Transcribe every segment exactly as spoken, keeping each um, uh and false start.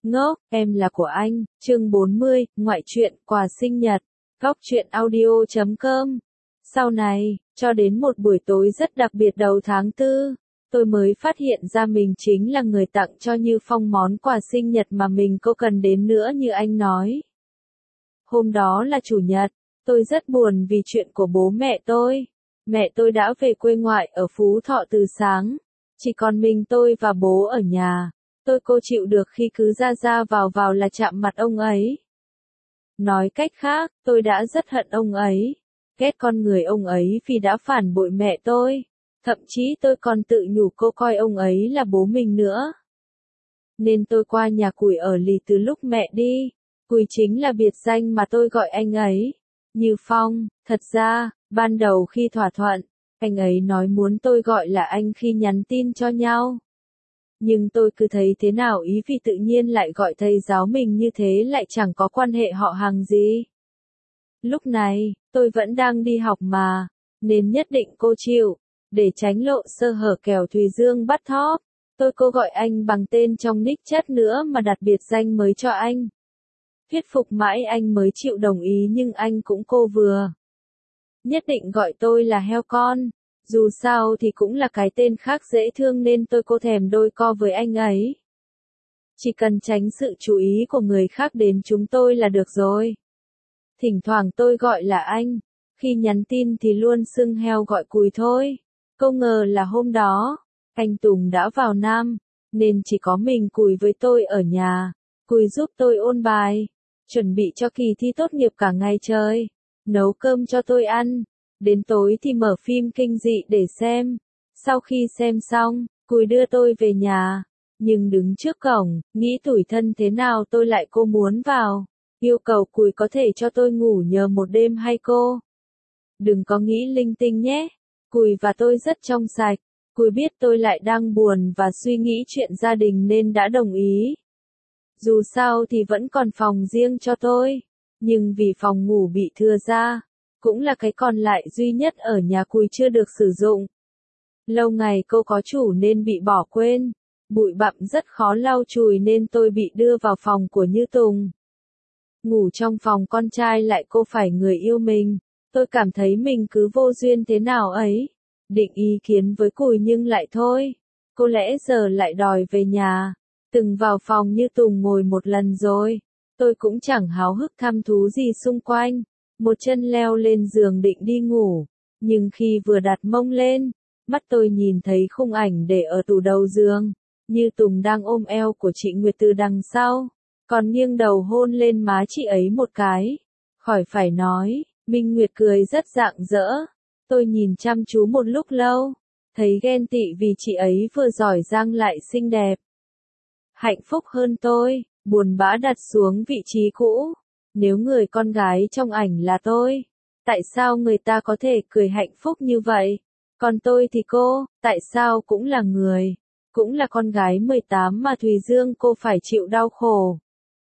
Ngốc, em là của anh, chương bốn mươi, ngoại truyện, quà sinh nhật, góc truyện audio chấm com. Sau này, cho đến một buổi tối rất đặc biệt đầu tháng tư, tôi mới phát hiện ra mình chính là người tặng cho Như Phong món quà sinh nhật mà mình có cần đến nữa như anh nói. Hôm đó là chủ nhật, tôi rất buồn vì chuyện của bố mẹ tôi. Mẹ tôi đã về quê ngoại ở Phú Thọ từ sáng, chỉ còn mình tôi và bố ở nhà. Tôi cô chịu được khi cứ ra ra vào vào là chạm mặt ông ấy. Nói cách khác, tôi đã rất hận ông ấy, ghét con người ông ấy vì đã phản bội mẹ tôi. Thậm chí tôi còn tự nhủ cô coi ông ấy là bố mình nữa. Nên tôi qua nhà Cùi ở lì từ lúc mẹ đi. Cùi chính là biệt danh mà tôi gọi anh ấy. Như Phong, thật ra, ban đầu khi thỏa thuận, anh ấy nói muốn tôi gọi là anh khi nhắn tin cho nhau. Nhưng tôi cứ thấy thế nào ý vì tự nhiên lại gọi thầy giáo mình như thế lại chẳng có quan hệ họ hàng gì. Lúc này, tôi vẫn đang đi học mà, nên nhất định cô chịu, để tránh lộ sơ hở kẻo Thùy Dương bắt thóp. Tôi cô gọi anh bằng tên trong nick chat nữa mà đặt biệt danh mới cho anh. Thuyết phục mãi anh mới chịu đồng ý nhưng anh cũng cô vừa. Nhất định gọi tôi là heo con. Dù sao thì cũng là cái tên khác dễ thương nên tôi cô thèm đôi co với anh ấy. Chỉ cần tránh sự chú ý của người khác đến chúng tôi là được rồi. Thỉnh thoảng tôi gọi là anh, khi nhắn tin thì luôn xưng heo gọi Cùi thôi. Không ngờ là hôm đó, anh Tùng đã vào Nam, nên chỉ có mình Cùi với tôi ở nhà. Cùi giúp tôi ôn bài, chuẩn bị cho kỳ thi tốt nghiệp cả ngày trời, nấu cơm cho tôi ăn. Đến tối thì mở phim kinh dị để xem. Sau khi xem xong, Cùi đưa tôi về nhà. Nhưng đứng trước cổng, nghĩ tủi thân thế nào tôi lại cô muốn vào. Yêu cầu Cùi có thể cho tôi ngủ nhờ một đêm hay cô? Đừng có nghĩ linh tinh nhé. Cùi và tôi rất trong sạch. Cùi biết tôi lại đang buồn và suy nghĩ chuyện gia đình nên đã đồng ý. Dù sao thì vẫn còn phòng riêng cho tôi. Nhưng vì phòng ngủ bị thừa ra, cũng là cái còn lại duy nhất ở nhà Cùi chưa được sử dụng. Lâu ngày cô có chủ nên bị bỏ quên. Bụi bặm rất khó lau chùi nên tôi bị đưa vào phòng của Như Tùng. Ngủ trong phòng con trai lại cô phải người yêu mình. Tôi cảm thấy mình cứ vô duyên thế nào ấy. Định ý kiến với Cùi nhưng lại thôi. Có lẽ giờ lại đòi về nhà. Từng vào phòng Như Tùng ngồi một lần rồi. Tôi cũng chẳng háo hức thăm thú gì xung quanh. Một chân leo lên giường định đi ngủ. Nhưng khi vừa đặt mông lên, mắt tôi nhìn thấy khung ảnh để ở tủ đầu giường. Như Tùng đang ôm eo của chị Nguyệt từ đằng sau. Còn nghiêng đầu hôn lên má chị ấy một cái. Khỏi phải nói, Minh Nguyệt cười rất rạng rỡ. Tôi nhìn chăm chú một lúc lâu. Thấy ghen tị vì chị ấy vừa giỏi giang lại xinh đẹp. Hạnh phúc hơn tôi, buồn bã đặt xuống vị trí cũ. Nếu người con gái trong ảnh là tôi, tại sao người ta có thể cười hạnh phúc như vậy? Còn tôi thì cô, tại sao cũng là người, cũng là con gái mười tám mà Thùy Dương cô phải chịu đau khổ.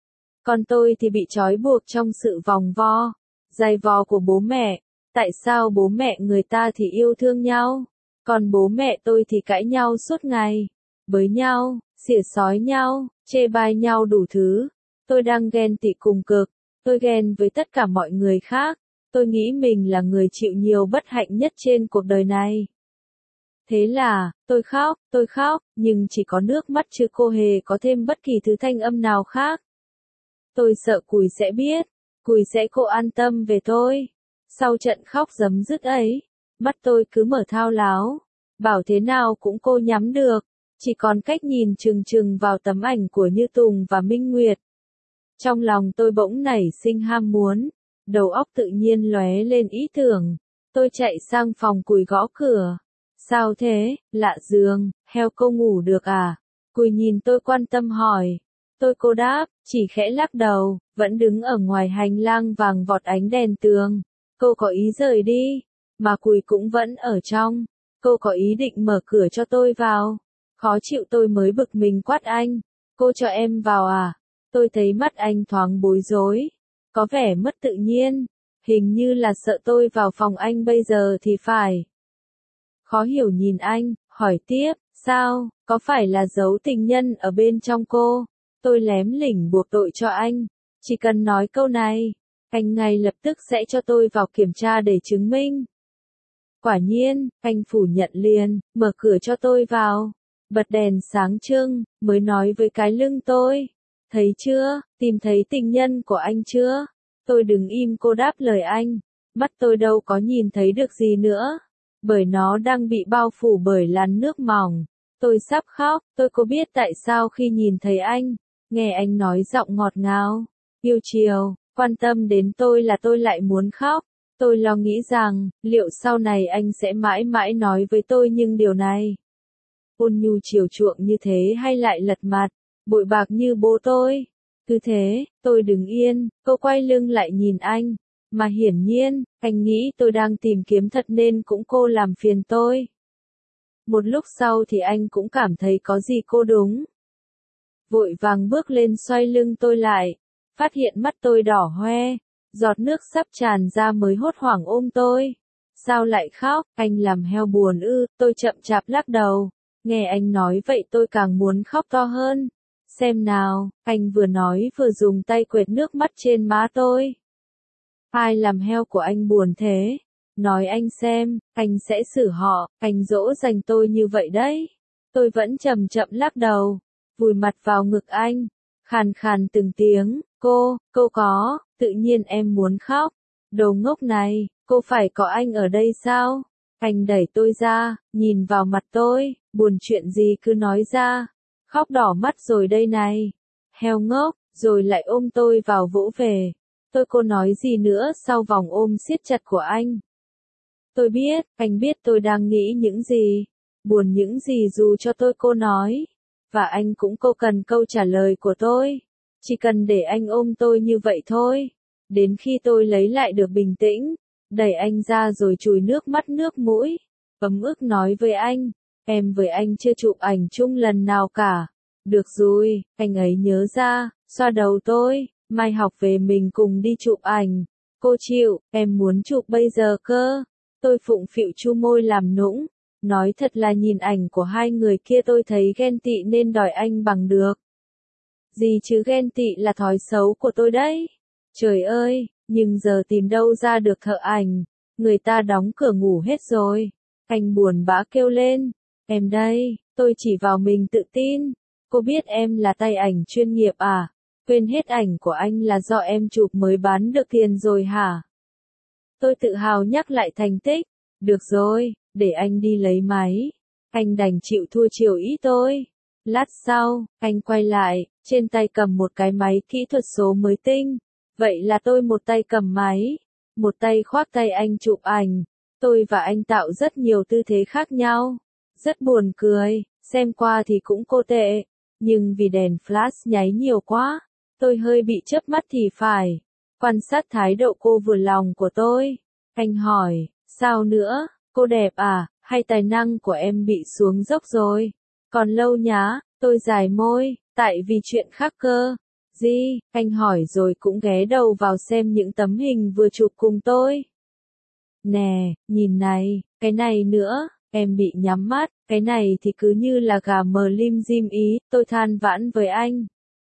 Còn tôi thì bị trói buộc trong sự vòng vo, dày vò của bố mẹ. Tại sao bố mẹ người ta thì yêu thương nhau, còn bố mẹ tôi thì cãi nhau suốt ngày, bới nhau, xỉa xói nhau, chê bai nhau đủ thứ. Tôi đang ghen tị cùng cực. Tôi ghen với tất cả mọi người khác. Tôi nghĩ mình là người chịu nhiều bất hạnh nhất trên cuộc đời này. Thế là, tôi khóc, tôi khóc, nhưng chỉ có nước mắt chứ cô hề có thêm bất kỳ thứ thanh âm nào khác. Tôi sợ Cùi sẽ biết, Cùi sẽ cô an tâm về tôi. Sau trận khóc giấm dứt ấy, mắt tôi cứ mở thao láo, bảo thế nào cũng cô nhắm được, chỉ còn cách nhìn chừng chừng vào tấm ảnh của Như Tùng và Minh Nguyệt. Trong lòng tôi bỗng nảy sinh ham muốn, đầu óc tự nhiên lóe lên ý tưởng. Tôi chạy sang phòng Cùi gõ cửa. Sao thế, lạ giường, heo cô ngủ được à? Cùi nhìn tôi quan tâm hỏi. Tôi cô đáp, chỉ khẽ lắc đầu, vẫn đứng ở ngoài hành lang vàng vọt ánh đèn tường. Cô có ý rời đi, mà Cùi cũng vẫn ở trong. Cô có ý định mở cửa cho tôi vào. Khó chịu tôi mới bực mình quát anh. Cô cho em vào à? Tôi thấy mắt anh thoáng bối rối, có vẻ mất tự nhiên, hình như là sợ tôi vào phòng anh bây giờ thì phải. Khó hiểu nhìn anh, hỏi tiếp, sao, có phải là giấu tình nhân ở bên trong cô? Tôi lém lỉnh buộc tội cho anh. Chỉ cần nói câu này, anh ngay lập tức sẽ cho tôi vào kiểm tra để chứng minh. Quả nhiên, anh phủ nhận liền, mở cửa cho tôi vào. Bật đèn sáng trưng, mới nói với cái lưng tôi. Thấy chưa, tìm thấy tình nhân của anh chưa? Tôi đứng im cô đáp lời anh. Mắt tôi đâu có nhìn thấy được gì nữa. Bởi nó đang bị bao phủ bởi làn nước mỏng. Tôi sắp khóc, tôi có biết tại sao khi nhìn thấy anh, nghe anh nói giọng ngọt ngào, yêu chiều, quan tâm đến tôi là tôi lại muốn khóc. Tôi lo nghĩ rằng, liệu sau này anh sẽ mãi mãi nói với tôi những điều này. Ôn nhu chiều chuộng như thế hay lại lật mặt, bội bạc như bố tôi. Cứ thế, tôi đứng yên, cô quay lưng lại nhìn anh. Mà hiển nhiên, anh nghĩ tôi đang tìm kiếm thật nên cũng cô làm phiền tôi. Một lúc sau thì anh cũng cảm thấy có gì cô đúng. Vội vàng bước lên xoay lưng tôi lại, phát hiện mắt tôi đỏ hoe, giọt nước sắp tràn ra mới hốt hoảng ôm tôi. Sao lại khóc, anh làm heo buồn ư, tôi chậm chạp lắc đầu. Nghe anh nói vậy tôi càng muốn khóc to hơn. Xem nào, anh vừa nói vừa dùng tay quệt nước mắt trên má tôi. Ai làm heo của anh buồn thế? Nói anh xem, anh sẽ xử họ, anh dỗ dành tôi như vậy đấy. Tôi vẫn chậm chậm lắc đầu, vùi mặt vào ngực anh, khàn khàn từng tiếng, cô, cô có, tự nhiên em muốn khóc. Đồ ngốc này, cô phải có anh ở đây sao? Anh đẩy tôi ra, nhìn vào mặt tôi, buồn chuyện gì cứ nói ra. Khóc đỏ mắt rồi đây này. Heo ngốc, rồi lại ôm tôi vào vỗ về. Tôi cô nói gì nữa sau vòng ôm siết chặt của anh. Tôi biết, anh biết tôi đang nghĩ những gì, buồn những gì dù cho tôi cô nói. Và anh cũng cô cần câu trả lời của tôi. Chỉ cần để anh ôm tôi như vậy thôi. Đến khi tôi lấy lại được bình tĩnh, đẩy anh ra rồi chùi nước mắt nước mũi. Ấm ức nói với anh, em với anh chưa chụp ảnh chung lần nào cả. Được rồi, anh ấy nhớ ra, xoa đầu tôi, mai học về mình cùng đi chụp ảnh. Cô chịu, em muốn chụp bây giờ cơ. Tôi phụng phịu chu môi làm nũng. Nói thật là nhìn ảnh của hai người kia tôi thấy ghen tị nên đòi anh bằng được. Gì chứ ghen tị là thói xấu của tôi đấy. Trời ơi, nhưng giờ tìm đâu ra được thợ ảnh. Người ta đóng cửa ngủ hết rồi. Anh buồn bã kêu lên. Em đây, tôi chỉ vào mình tự tin. Cô biết em là tay ảnh chuyên nghiệp à? Quên hết ảnh của anh là do em chụp mới bán được tiền rồi hả? Tôi tự hào nhắc lại thành tích. Được rồi, để anh đi lấy máy. Anh đành chịu thua chiều ý tôi. Lát sau, anh quay lại, trên tay cầm một cái máy kỹ thuật số mới tinh. Vậy là tôi một tay cầm máy, một tay khoác tay anh chụp ảnh. Tôi và anh tạo rất nhiều tư thế khác nhau. Rất buồn cười, xem qua thì cũng cô tệ. Nhưng vì đèn flash nháy nhiều quá, tôi hơi bị chớp mắt thì phải. Quan sát thái độ cô vừa lòng của tôi. Anh hỏi, sao nữa, cô đẹp à, hay tài năng của em bị xuống dốc rồi? Còn lâu nhá, tôi dài môi, tại vì chuyện khác cơ. Gì, anh hỏi rồi cũng ghé đầu vào xem những tấm hình vừa chụp cùng tôi. Nè, nhìn này, cái này nữa, em bị nhắm mắt, cái này thì cứ như là gà mờ lim dim ý, tôi than vãn với anh.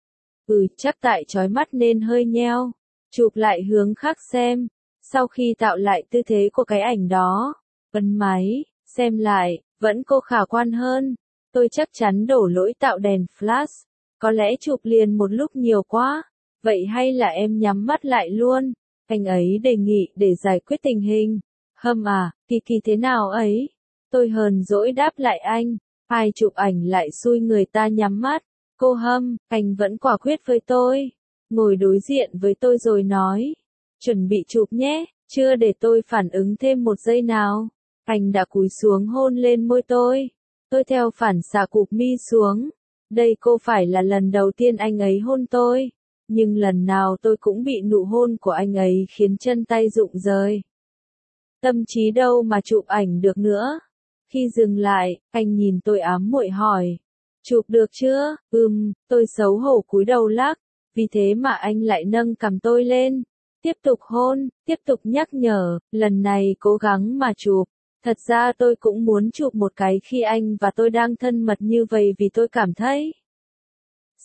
Ừ, chắc tại chói mắt nên hơi nheo. Chụp lại hướng khác xem. Sau khi tạo lại tư thế của cái ảnh đó, ấn máy, xem lại, vẫn cô khả quan hơn. Tôi chắc chắn đổ lỗi tạo đèn flash. Có lẽ chụp liền một lúc nhiều quá. Vậy hay là em nhắm mắt lại luôn? Anh ấy đề nghị để giải quyết tình hình. Hâm à, kỳ kỳ thế nào ấy? Tôi hờn dỗi đáp lại anh. Ai chụp ảnh lại xui người ta nhắm mắt. Cô Hâm, anh vẫn quả quyết với tôi. Ngồi đối diện với tôi rồi nói. Chuẩn bị chụp nhé, chưa để tôi phản ứng thêm một giây nào. Anh đã cúi xuống hôn lên môi tôi. Tôi theo phản xạ cụp mi xuống. Đây cô phải là lần đầu tiên anh ấy hôn tôi. Nhưng lần nào tôi cũng bị nụ hôn của anh ấy khiến chân tay rụng rời. Tâm trí đâu mà chụp ảnh được nữa. Khi dừng lại, anh nhìn tôi ám muội hỏi. Chụp được chưa? Ừm, tôi xấu hổ cúi đầu lắc. Vì thế mà anh lại nâng cằm tôi lên. Tiếp tục hôn, tiếp tục nhắc nhở, lần này cố gắng mà chụp. Thật ra tôi cũng muốn chụp một cái khi anh và tôi đang thân mật như vậy vì tôi cảm thấy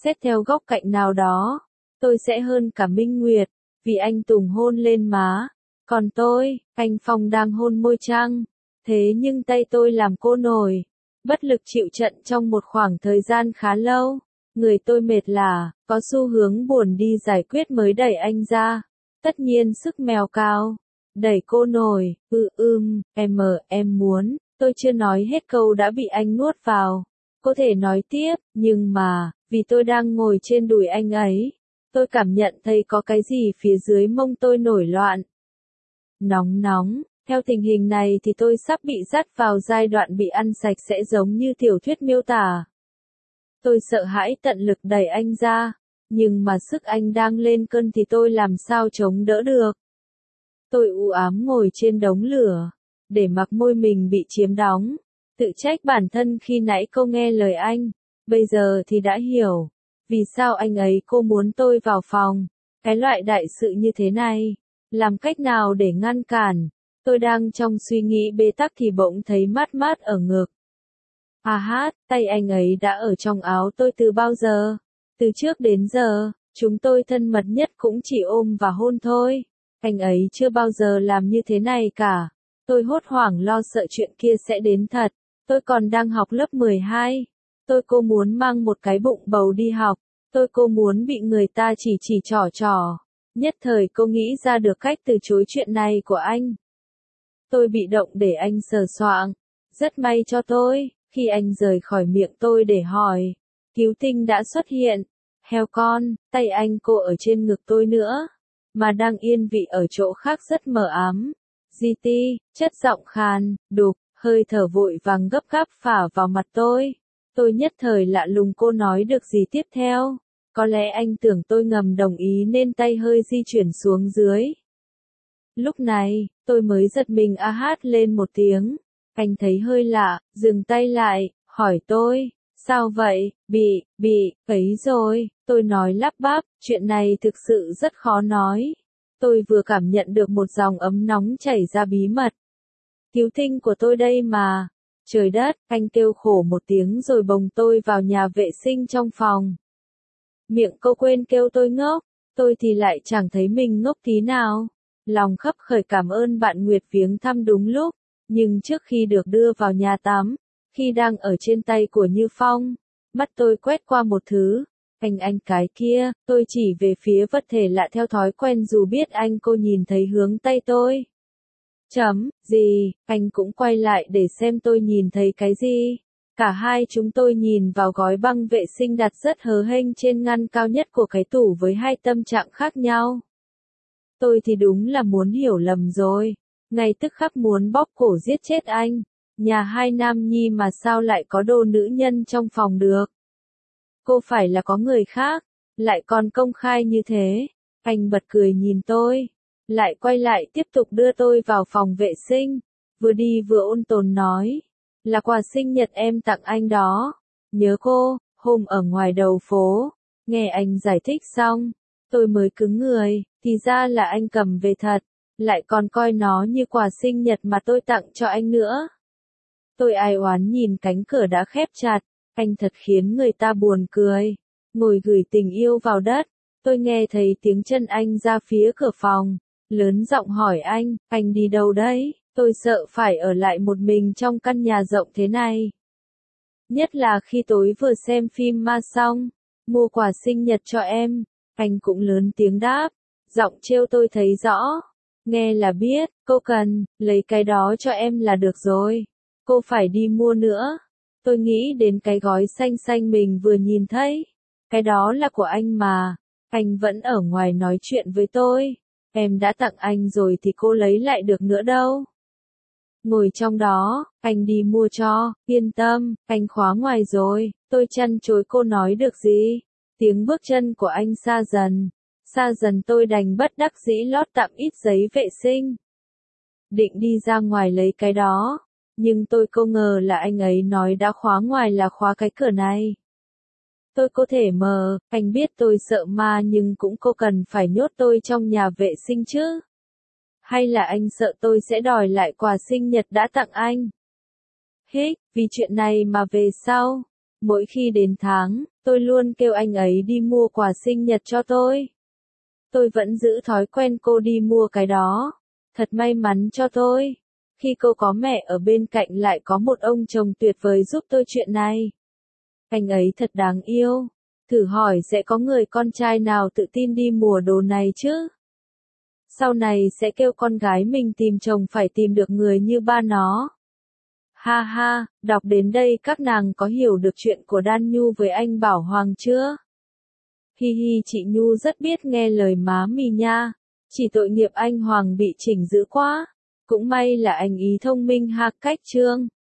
Xét theo góc cạnh nào đó, tôi sẽ hơn cả Minh Nguyệt, vì anh Tùng hôn lên má. Còn tôi, anh Phong đang hôn môi trăng. Thế nhưng tay tôi làm cô nổi, bất lực chịu trận trong một khoảng thời gian khá lâu. Người tôi mệt lả, có xu hướng buồn đi giải quyết mới đẩy anh ra. Tất nhiên sức mèo cao. Đẩy cô nổi, ư ưm, em mờ, em muốn, tôi chưa nói hết câu đã bị anh nuốt vào. Có thể nói tiếp, nhưng mà, vì tôi đang ngồi trên đùi anh ấy, tôi cảm nhận thấy có cái gì phía dưới mông tôi nổi loạn. Nóng nóng, theo tình hình này thì tôi sắp bị dắt vào giai đoạn bị ăn sạch sẽ giống như tiểu thuyết miêu tả. Tôi sợ hãi tận lực đẩy anh ra, nhưng mà sức anh đang lên cơn thì tôi làm sao chống đỡ được. Tôi u ám ngồi trên đống lửa, để mặc môi mình bị chiếm đóng, tự trách bản thân khi nãy cô nghe lời anh, bây giờ thì đã hiểu, vì sao anh ấy cô muốn tôi vào phòng, cái loại đại sự như thế này, làm cách nào để ngăn cản. Tôi đang trong suy nghĩ bế tắc thì bỗng thấy mát mát ở ngực. À hát, tay anh ấy đã ở trong áo tôi từ bao giờ? Từ trước đến giờ, chúng tôi thân mật nhất cũng chỉ ôm và hôn thôi. Anh ấy chưa bao giờ làm như thế này cả. Tôi hốt hoảng lo sợ chuyện kia sẽ đến thật. Tôi còn đang học lớp mười hai. Tôi cô muốn mang một cái bụng bầu đi học. Tôi cô muốn bị người ta chỉ chỉ trỏ trỏ. Nhất thời cô nghĩ ra được cách từ chối chuyện này của anh. Tôi bị động để anh sờ soạng. Rất may cho tôi, khi anh rời khỏi miệng tôi để hỏi. Cứu tinh đã xuất hiện. Heo con, tay anh cô ở trên ngực tôi nữa. Mà đang yên vị ở chỗ khác rất mờ ám. giê tê, chất giọng khàn, đục, hơi thở vội vàng gấp gáp phả vào mặt tôi. Tôi nhất thời lạ lùng cô nói được gì tiếp theo. Có lẽ anh tưởng tôi ngầm đồng ý nên tay hơi di chuyển xuống dưới. Lúc này, tôi mới giật mình a hát lên một tiếng. Anh thấy hơi lạ, dừng tay lại, hỏi tôi, sao vậy, bị, bị, ấy rồi, tôi nói lắp bắp, chuyện này thực sự rất khó nói. Tôi vừa cảm nhận được một dòng ấm nóng chảy ra bí mật. Cứu tinh của tôi đây mà. Trời đất, anh kêu khổ một tiếng rồi bồng tôi vào nhà vệ sinh trong phòng. Miệng cô quên kêu tôi ngốc, tôi thì lại chẳng thấy mình ngốc tí nào. Lòng khấp khởi cảm ơn bạn Nguyệt viếng thăm đúng lúc, nhưng trước khi được đưa vào nhà tắm, khi đang ở trên tay của Như Phong, mắt tôi quét qua một thứ, anh anh cái kia, tôi chỉ về phía vật thể lạ theo thói quen dù biết anh cô nhìn thấy hướng tay tôi. Chấm, gì, anh cũng quay lại để xem tôi nhìn thấy cái gì. Cả hai chúng tôi nhìn vào gói băng vệ sinh đặt rất hớ hênh trên ngăn cao nhất của cái tủ với hai tâm trạng khác nhau. Tôi thì đúng là muốn hiểu lầm rồi, ngay tức khắc muốn bóp cổ giết chết anh. Nhà hai nam nhi mà sao lại có đồ nữ nhân trong phòng được? Cô phải là có người khác, lại còn công khai như thế. Anh bật cười nhìn tôi, lại quay lại tiếp tục đưa tôi vào phòng vệ sinh, vừa đi vừa ôn tồn nói, là quà sinh nhật em tặng anh đó. Nhớ cô, hôm ở ngoài đầu phố. Nghe anh giải thích xong, tôi mới cứng người, thì ra là anh cầm về thật, lại còn coi nó như quà sinh nhật mà tôi tặng cho anh nữa. Tôi ai oán nhìn cánh cửa đã khép chặt, anh thật khiến người ta buồn cười. Ngồi gửi tình yêu vào đất, tôi nghe thấy tiếng chân anh ra phía cửa phòng, lớn giọng hỏi anh, anh đi đâu đấy? Tôi sợ phải ở lại một mình trong căn nhà rộng thế này. Nhất là khi tối vừa xem phim ma xong, mua quà sinh nhật cho em, anh cũng lớn tiếng đáp, giọng trêu tôi thấy rõ. Nghe là biết, cô cần, lấy cái đó cho em là được rồi. Cô phải đi mua nữa. Tôi nghĩ đến cái gói xanh xanh mình vừa nhìn thấy. Cái đó là của anh mà. Anh vẫn ở ngoài nói chuyện với tôi. Em đã tặng anh rồi thì cô lấy lại được nữa đâu. Ngồi trong đó, anh đi mua cho, yên tâm, anh khóa ngoài rồi. Tôi chăn chối cô nói được gì. Tiếng bước chân của anh xa dần. Xa dần tôi đành bất đắc dĩ lót tạm ít giấy vệ sinh. Định đi ra ngoài lấy cái đó. Nhưng tôi không ngờ là anh ấy nói đã khóa ngoài là khóa cái cửa này. Tôi có thể mờ, anh biết tôi sợ ma nhưng cũng cô cần phải nhốt tôi trong nhà vệ sinh chứ. Hay là anh sợ tôi sẽ đòi lại quà sinh nhật đã tặng anh? Hích, vì chuyện này mà về sau, Mỗi khi đến tháng, tôi luôn kêu anh ấy đi mua quà sinh nhật cho tôi. Tôi vẫn giữ thói quen cô đi mua cái đó. Thật may mắn cho tôi. Khi cô có mẹ ở bên cạnh lại có một ông chồng tuyệt vời giúp tôi chuyện này. Anh ấy thật đáng yêu. Thử hỏi sẽ có người con trai nào tự tin đi mua đồ này chứ? Sau này sẽ kêu con gái mình tìm chồng phải tìm được người như ba nó. Ha ha, đọc đến đây các nàng có hiểu được chuyện của Đan Nhu với anh Bảo Hoàng chưa? Hi hi, chị Nhu rất biết nghe lời má mì nha. Chỉ tội nghiệp anh Hoàng bị chỉnh dữ quá. Cũng may là anh ý thông minh ha cách trương.